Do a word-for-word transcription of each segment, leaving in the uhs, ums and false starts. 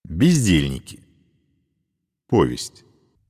Бездельники. Повесть.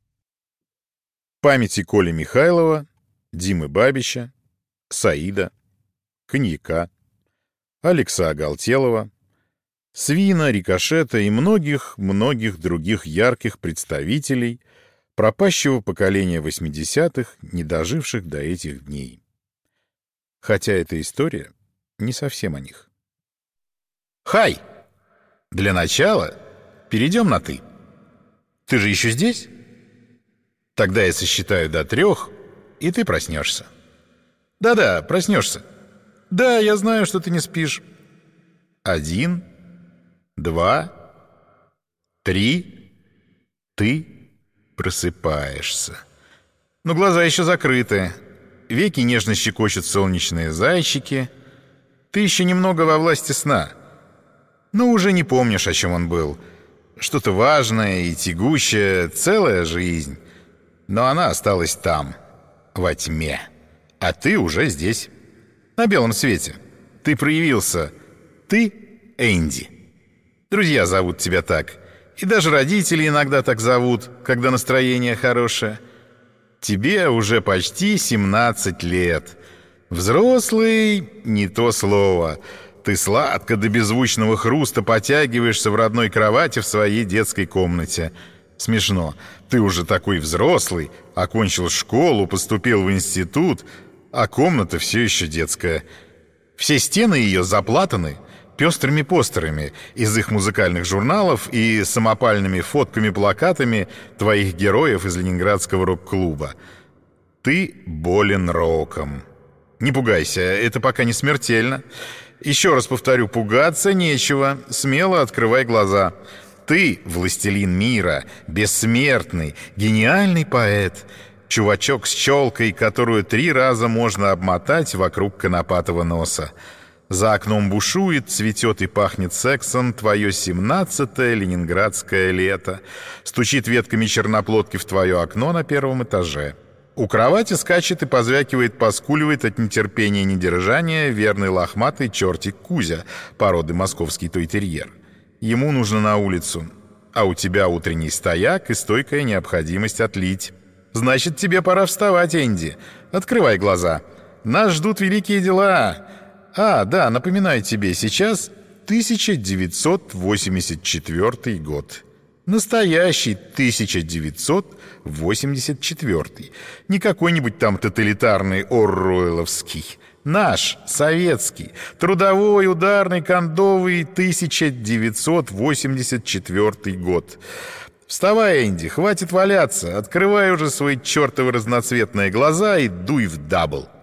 Памяти Коли Михайлова, Димы Бабича, Саида, Коньяка, Алекса Оголтелова, Свина, Рикошета и многих-многих других ярких представителей пропащего поколения восьмидесятых, не доживших до этих дней. Хотя эта история не совсем о них. «Хай! Для начала перейдем на «ты». Ты же еще здесь? Тогда я сосчитаю до трех, и ты проснешься. Да-да, проснешься. Да, я знаю, что ты не спишь. Один, два, три. Ты просыпаешься. Но глаза еще закрыты. Веки нежно щекочут солнечные зайчики. Ты еще немного во власти сна. Но уже не помнишь, о чем он был. Что-то важное и тягущее, целая жизнь. Но она осталась там, во тьме. А ты уже здесь, на белом свете. Ты проявился. Ты Энди. Друзья зовут тебя так. И даже родители иногда так зовут, когда настроение хорошее. Тебе уже почти семнадцать лет. Взрослый — не то слово. Ты сладко до беззвучного хруста потягиваешься в родной кровати в своей детской комнате. Смешно. Ты уже такой взрослый, окончил школу, поступил в институт, а комната все еще детская. Все стены ее заплатаны пестрыми постерами из их музыкальных журналов и самопальными фотками-плакатами твоих героев из ленинградского рок-клуба. Ты болен роком. Не пугайся, это пока не смертельно. Еще раз повторю, пугаться нечего. Смело открывай глаза. Ты — властелин мира, бессмертный, гениальный поэт, чувачок с челкой, которую три раза можно обмотать вокруг конопатого носа. За окном бушует, цветет и пахнет сексом твое семнадцатое ленинградское лето. Стучит ветками черноплодки в твое окно на первом этаже. У кровати скачет и позвякивает, поскуливает от нетерпения и недержания верный лохматый чертик Кузя, породы московский тойтерьер. Ему нужно на улицу, а у тебя утренний стояк и стойкая необходимость отлить. Значит, тебе пора вставать, Энди. Открывай глаза. Нас ждут великие дела. А, да, напоминаю тебе, сейчас тысяча девятьсот восемьдесят четвёртый год. Настоящий тысяча девятьсот восемьдесят четвёртый. Не какой-нибудь там тоталитарный орруэлловский. Наш, советский, трудовой, ударный, кондовый тысяча девятьсот восемьдесят четвёртый год. Вставай, Энди, хватит валяться. Открывай уже свои чертовы разноцветные глаза и дуй в дабл.